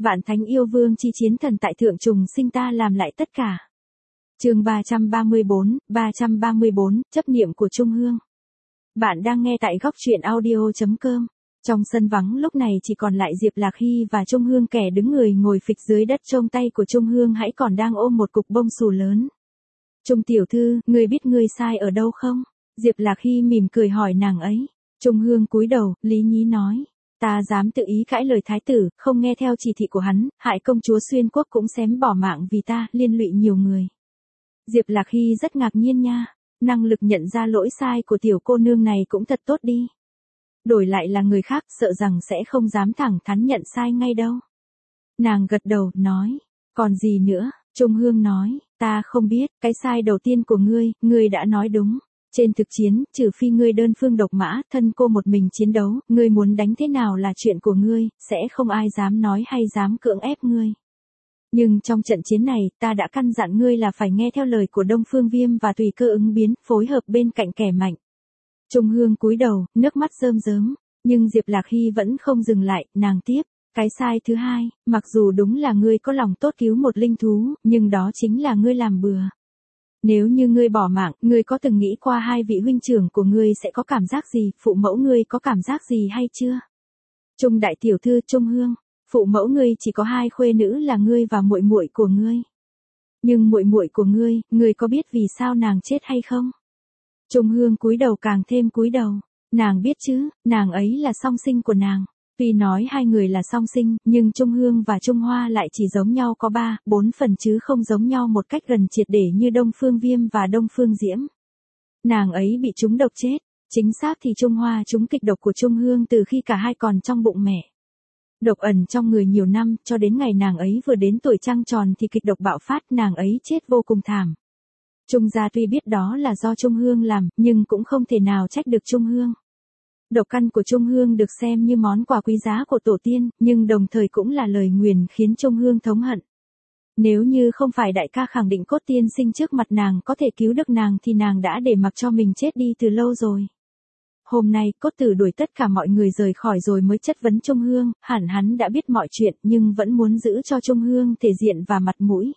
Vạn thánh yêu vương chi chiến thần tại thượng trùng sinh ta làm lại tất cả. Chương 334, chấp niệm của Trung Hương. Bạn đang nghe tại góc truyện audio.com. Trong sân vắng lúc này chỉ còn lại Diệp Lạc Hy và Trung Hương, kẻ đứng người ngồi phịch dưới đất, trong tay của Trung Hương hãy còn đang ôm một cục bông xù lớn. Trung tiểu thư, ngươi biết ngươi sai ở đâu không? Diệp Lạc Hy mỉm cười hỏi nàng ấy. Trung Hương cúi đầu, lý nhí nói. Ta dám tự ý cãi lời thái tử, không nghe theo chỉ thị của hắn, hại công chúa xuyên quốc cũng xém bỏ mạng vì ta, liên lụy nhiều người. Diệp Lạc Hy rất ngạc nhiên nha, năng lực nhận ra lỗi sai của tiểu cô nương này cũng thật tốt đi. Đổi lại là người khác sợ rằng sẽ không dám thẳng thắn nhận sai ngay đâu. Nàng gật đầu, nói, còn gì nữa? Trung Hương nói, ta không biết, cái sai đầu tiên của ngươi đã nói đúng. Trên thực chiến, trừ phi ngươi đơn phương độc mã, thân cô một mình chiến đấu, ngươi muốn đánh thế nào là chuyện của ngươi, sẽ không ai dám nói hay dám cưỡng ép ngươi. Nhưng trong trận chiến này, ta đã căn dặn ngươi là phải nghe theo lời của Đông Phương Viêm và tùy cơ ứng biến, phối hợp bên cạnh kẻ mạnh. Trung Hương cúi đầu, nước mắt rơm rớm, nhưng Diệp Lạc Hy vẫn không dừng lại, nàng tiếp. Cái sai thứ hai, mặc dù đúng là ngươi có lòng tốt cứu một linh thú, nhưng đó chính là ngươi làm bừa. Nếu như ngươi bỏ mạng, ngươi có từng nghĩ qua hai vị huynh trưởng của ngươi sẽ có cảm giác gì, phụ mẫu ngươi có cảm giác gì hay chưa? Trung đại tiểu thư Trung Hương, phụ mẫu ngươi chỉ có hai khuê nữ là ngươi và muội muội của ngươi. Nhưng muội muội của ngươi có biết vì sao nàng chết hay không? Trung Hương cúi đầu càng thêm cúi đầu, nàng biết chứ, nàng ấy là song sinh của nàng. Tuy nói hai người là song sinh, nhưng Trung Hương và Trung Hoa lại chỉ giống nhau có 3-4 phần chứ không giống nhau một cách gần triệt để như Đông Phương Viêm và Đông Phương Diễm. Nàng ấy bị trúng độc chết, chính xác thì Trung Hoa trúng kịch độc của Trung Hương từ khi cả hai còn trong bụng mẹ. Độc ẩn trong người nhiều năm, cho đến ngày nàng ấy vừa đến tuổi trăng tròn thì kịch độc bạo phát, nàng ấy chết vô cùng thảm. Trung gia tuy biết đó là do Trung Hương làm, nhưng cũng không thể nào trách được Trung Hương. Độc căn của Trung Hương được xem như món quà quý giá của tổ tiên, nhưng đồng thời cũng là lời nguyền khiến Trung Hương thống hận. Nếu như không phải đại ca khẳng định Cốt tiên sinh trước mặt nàng có thể cứu được nàng thì nàng đã để mặc cho mình chết đi từ lâu rồi. Hôm nay Cốt tử đuổi tất cả mọi người rời khỏi rồi mới chất vấn Trung Hương, hẳn hắn đã biết mọi chuyện nhưng vẫn muốn giữ cho Trung Hương thể diện và mặt mũi.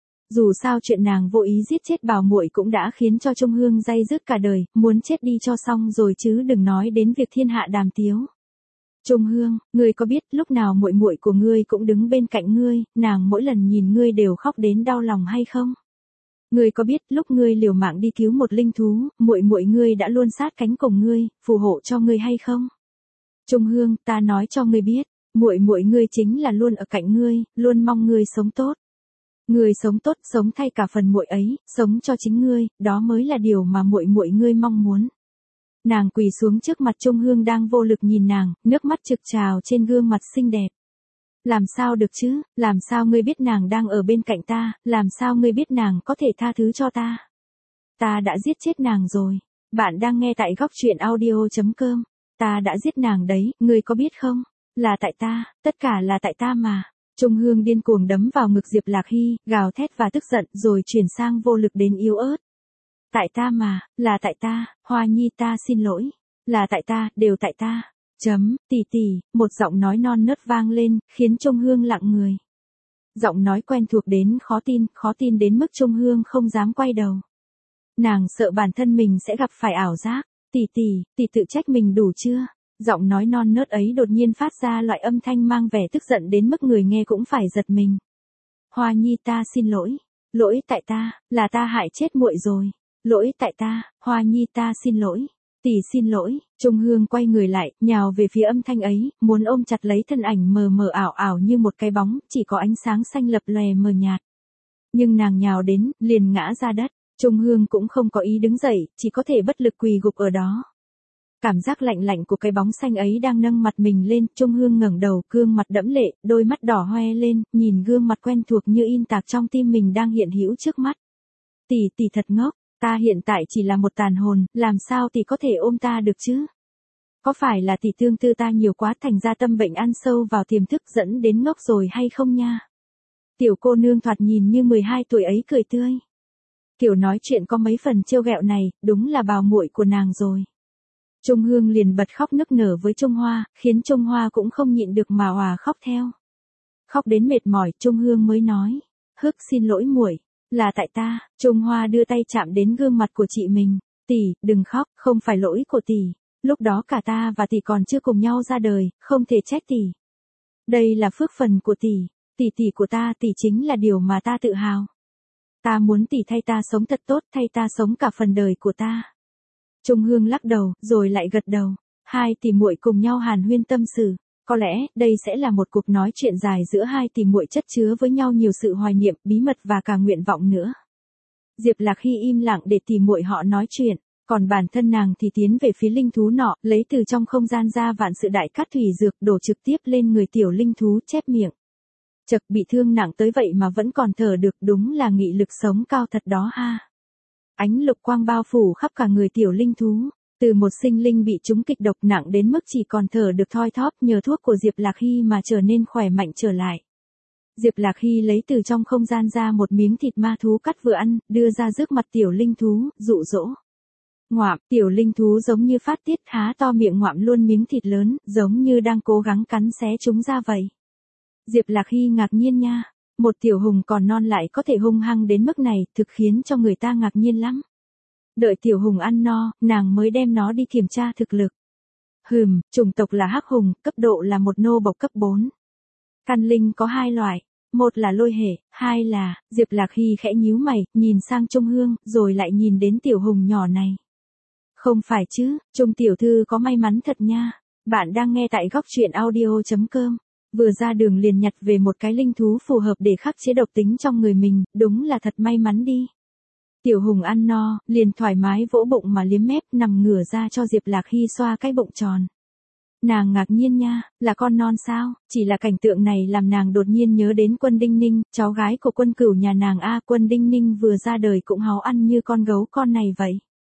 Dù sao chuyện nàng vô ý giết chết Bảo muội cũng đã khiến cho Trung Hương day dứt cả đời, muốn chết đi cho xong rồi chứ đừng nói đến việc thiên hạ đàm tiếu. Trung Hương, ngươi có biết lúc nào muội muội của ngươi cũng đứng bên cạnh ngươi, nàng mỗi lần nhìn ngươi đều khóc đến đau lòng hay không? Ngươi có biết lúc ngươi liều mạng đi cứu một linh thú, muội muội ngươi đã luôn sát cánh cùng ngươi, phù hộ cho ngươi hay không? Trung Hương, ta nói cho ngươi biết, muội muội ngươi chính là luôn ở cạnh ngươi, luôn mong ngươi sống tốt. Ngươi sống tốt, sống thay cả phần muội ấy, sống cho chính ngươi, đó mới là điều mà muội muội ngươi mong muốn. Nàng quỳ xuống trước mặt Trung Hương đang vô lực nhìn nàng, nước mắt trực trào trên gương mặt xinh đẹp. Làm sao được chứ, làm sao ngươi biết nàng đang ở bên cạnh ta, làm sao ngươi biết nàng có thể tha thứ cho ta? Ta đã giết chết nàng rồi. Bạn đang nghe tại góc truyện audio.com. Ta đã giết nàng đấy, ngươi có biết không? Là tại ta, tất cả là tại ta mà. Trung Hương điên cuồng đấm vào ngực Diệp Lạc Hy, gào thét và tức giận rồi chuyển sang vô lực đến yếu ớt. Tại ta mà, là tại ta, Hoa Nhi ta xin lỗi. Là tại ta, đều tại ta. Tỷ tỷ, một giọng nói non nớt vang lên, khiến Trung Hương lặng người. Giọng nói quen thuộc đến khó tin đến mức Trung Hương không dám quay đầu. Nàng sợ bản thân mình sẽ gặp phải ảo giác. Tỷ tự trách mình đủ chưa? Giọng nói non nớt ấy đột nhiên phát ra loại âm thanh mang vẻ tức giận đến mức người nghe cũng phải giật mình. Hoa Nhi ta xin lỗi. Lỗi tại ta, là ta hại chết muội rồi. Lỗi tại ta, Hoa Nhi ta xin lỗi. Tỷ xin lỗi. Trung Hương quay người lại, nhào về phía âm thanh ấy, muốn ôm chặt lấy thân ảnh mờ mờ ảo ảo như một cái bóng, chỉ có ánh sáng xanh lập lòe mờ nhạt. Nhưng nàng nhào đến, liền ngã ra đất. Trung Hương cũng không có ý đứng dậy, chỉ có thể bất lực quỳ gục ở đó. Cảm giác lạnh lạnh của cái bóng xanh ấy đang nâng mặt mình lên, Trung Hương ngẩng đầu, gương mặt đẫm lệ, đôi mắt đỏ hoe lên, nhìn gương mặt quen thuộc như in tạc trong tim mình đang hiện hữu trước mắt. Tỷ thật ngốc, ta hiện tại chỉ là một tàn hồn, làm sao tỷ có thể ôm ta được chứ? Có phải là tỷ tương tư ta nhiều quá thành ra tâm bệnh ăn sâu vào tiềm thức dẫn đến ngốc rồi hay không nha? Tiểu cô nương thoạt nhìn như 12 tuổi ấy cười tươi. Kiểu nói chuyện có mấy phần trêu ghẹo này, đúng là Bảo muội của nàng rồi. Trung Hương liền bật khóc nức nở với Trung Hoa, khiến Trung Hoa cũng không nhịn được mà òa khóc theo. Khóc đến mệt mỏi, Trung Hương mới nói, Hức xin lỗi muội, là tại ta. Trung Hoa đưa tay chạm đến gương mặt của chị mình, tỷ, đừng khóc, không phải lỗi của tỷ. Lúc đó cả ta và tỷ còn chưa cùng nhau ra đời, không thể trách tỷ. Đây là phước phần của tỷ, tỷ của ta, tỷ chính là điều mà ta tự hào. Ta muốn tỷ thay ta sống thật tốt, thay ta sống cả phần đời của ta. Trung Hương lắc đầu, rồi lại gật đầu. Hai tỷ muội cùng nhau hàn huyên tâm sự. Có lẽ, đây sẽ là một cuộc nói chuyện dài giữa hai tỷ muội chất chứa với nhau nhiều sự hoài niệm, bí mật và cả nguyện vọng nữa. Diệp Lạc Hy im lặng để tỷ muội họ nói chuyện, còn bản thân nàng thì tiến về phía linh thú nọ, lấy từ trong không gian ra vạn sự đại cát thủy dược đổ trực tiếp lên người tiểu linh thú, chép miệng. Chật, bị thương nặng tới vậy mà vẫn còn thở được, đúng là nghị lực sống cao thật đó ha. Ánh lục quang bao phủ khắp cả người tiểu linh thú, từ một sinh linh bị trúng kịch độc nặng đến mức chỉ còn thở được thoi thóp, nhờ thuốc của Diệp Lạc Hy mà trở nên khỏe mạnh trở lại. Diệp Lạc Hy lấy từ trong không gian ra một miếng thịt ma thú cắt vừa ăn, đưa ra trước mặt tiểu linh thú, dụ dỗ. Ngoạm, tiểu linh thú giống như phát tiết, há to miệng ngoạm luôn miếng thịt lớn, giống như đang cố gắng cắn xé chúng ra vậy. Diệp Lạc Hy ngạc nhiên nha, một tiểu hùng còn non lại có thể hung hăng đến mức này, thực khiến cho người ta ngạc nhiên lắm. Đợi tiểu hùng ăn no, nàng mới đem nó đi kiểm tra thực lực. Chủng tộc là hắc hùng, cấp độ là một nô bộc cấp 4. Căn linh có 2 loại, một là lôi hệ, 2 là, Diệp Lạc Hy khẽ nhíu mày, nhìn sang Trung Hương, rồi lại nhìn đến tiểu hùng nhỏ này. Không phải chứ, Trung tiểu thư có may mắn thật nha. Bạn đang nghe tại góc truyện audio.com. Vừa ra đường liền nhặt về một cái linh thú phù hợp để khắc chế độc tính trong người mình, đúng là thật may mắn đi. Tiểu hùng ăn no, liền thoải mái vỗ bụng mà liếm mép, nằm ngửa ra cho Diệp Lạc Hy xoa cái bụng tròn. Nàng ngạc nhiên nha, là con non sao? Chỉ là cảnh tượng này làm nàng đột nhiên nhớ đến Quân Đinh Ninh, cháu gái của Quân Cửu nhà nàng a. Quân Đinh Ninh vừa ra đời cũng háu ăn như con gấu con này vậy.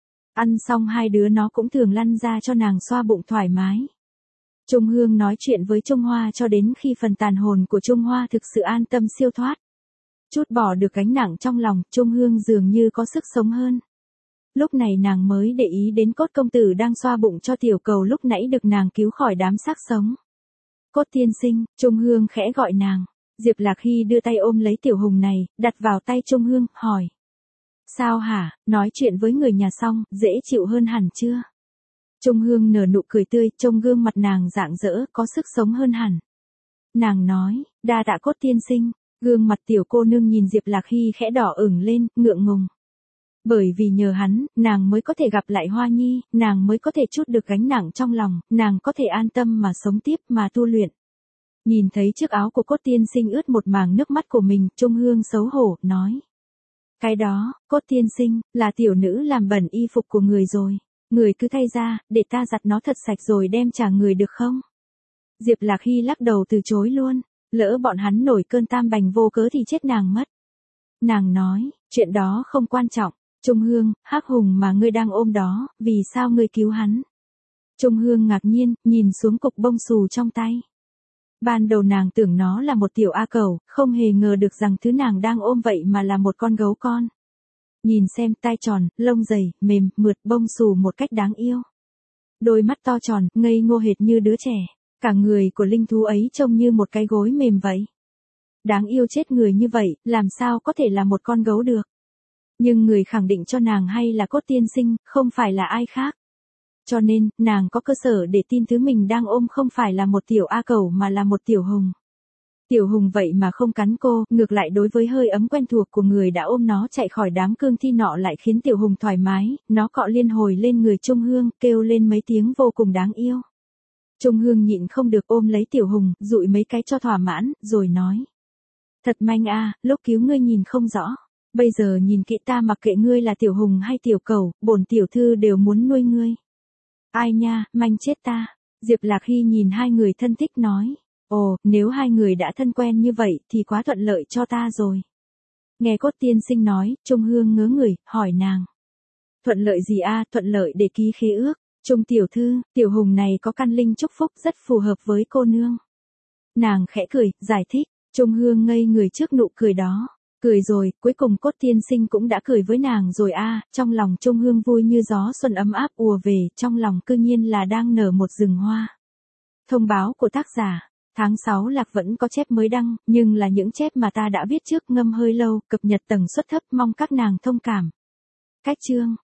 Ăn xong hai đứa nó cũng thường lăn ra cho nàng xoa bụng thoải mái. Trung Hương nói chuyện với Trung Hoa cho đến khi phần tàn hồn của Trung Hoa thực sự an tâm siêu thoát. Chút bỏ được gánh nặng trong lòng, Trung Hương dường như có sức sống hơn. Lúc này nàng mới để ý đến Cốt công tử đang xoa bụng cho tiểu cầu lúc nãy được nàng cứu khỏi đám xác sống. Cốt tiên sinh, Trung Hương khẽ gọi nàng. Diệp Lạc Hy đưa tay ôm lấy tiểu hùng này, đặt vào tay Trung Hương, hỏi. Sao hả, nói chuyện với người nhà xong, dễ chịu hơn hẳn chưa? Trung Hương nở nụ cười tươi, trông gương mặt nàng rạng rỡ, có sức sống hơn hẳn. Nàng nói, đa tạ Cốt tiên sinh. Gương mặt tiểu cô nương nhìn Diệp Lạc Hy khẽ đỏ ửng lên, ngượng ngùng. Bởi vì nhờ hắn, nàng mới có thể gặp lại Hoa Nhi, nàng mới có thể trút được gánh nặng trong lòng, nàng có thể an tâm mà sống tiếp mà tu luyện. Nhìn thấy chiếc áo của Cốt tiên sinh ướt một mảng nước mắt của mình, Trung Hương xấu hổ, nói. Cái đó, Cốt tiên sinh, là tiểu nữ làm bẩn y phục của người rồi. Người cứ thay ra, để ta giặt nó thật sạch rồi đem trả người được không? Diệp Lạc Hy lắc đầu từ chối luôn. Lỡ bọn hắn nổi cơn tam bành vô cớ thì chết nàng mất. Nàng nói, chuyện đó không quan trọng. Trung Hương, hắc hùng mà ngươi đang ôm đó, vì sao ngươi cứu hắn? Trung Hương ngạc nhiên, nhìn xuống cục bông xù trong tay. Ban đầu nàng tưởng nó là một tiểu A cẩu, không hề ngờ được rằng thứ nàng đang ôm vậy mà là một con gấu con. Nhìn xem, tai tròn, lông dày, mềm, mượt, bông xù một cách đáng yêu. Đôi mắt to tròn, ngây ngô hệt như đứa trẻ. Cả người của linh thú ấy trông như một cái gối mềm vậy. Đáng yêu chết người như vậy, làm sao có thể là một con gấu được. Nhưng người khẳng định cho nàng hay là Cốt tiên sinh, không phải là ai khác. Cho nên, nàng có cơ sở để tin thứ mình đang ôm không phải là một tiểu A cẩu mà là một tiểu hùng. Tiểu hùng vậy mà không cắn cô, ngược lại đối với hơi ấm quen thuộc của người đã ôm nó chạy khỏi đám cương thi nọ lại khiến tiểu hùng thoải mái, nó cọ liên hồi lên người Trung Hương, kêu lên mấy tiếng vô cùng đáng yêu. Trung Hương nhịn không được ôm lấy tiểu hùng, dụi mấy cái cho thỏa mãn, rồi nói. Thật manh a, lúc cứu ngươi nhìn không rõ. Bây giờ nhìn kỹ ta mặc kệ ngươi là tiểu hùng hay tiểu cẩu, bổn tiểu thư đều muốn nuôi ngươi. Ai nha, manh chết ta. Diệp Lạc Hy nhìn hai người thân thích nói. Ồ, nếu hai người đã thân quen như vậy thì quá thuận lợi cho ta rồi. Nghe Cốt tiên sinh nói, Trung Hương ngớ người, hỏi nàng. Thuận lợi gì a? Thuận lợi để ký khế ước. Trung tiểu thư, tiểu hùng này có căn linh chúc phúc rất phù hợp với cô nương. Nàng khẽ cười, giải thích. Trung Hương ngây người trước nụ cười đó. Cười rồi, cuối cùng Cốt tiên sinh cũng đã cười với nàng rồi a. Trong lòng Trung Hương vui như gió xuân ấm áp ùa về, trong lòng cư nhiên là đang nở một rừng hoa. Thông báo của tác giả. Tháng 6 Lạc vẫn có chép mới đăng, nhưng là những chép mà ta đã viết trước ngâm hơi lâu, cập nhật tần suất thấp, mong các nàng thông cảm. Cách chương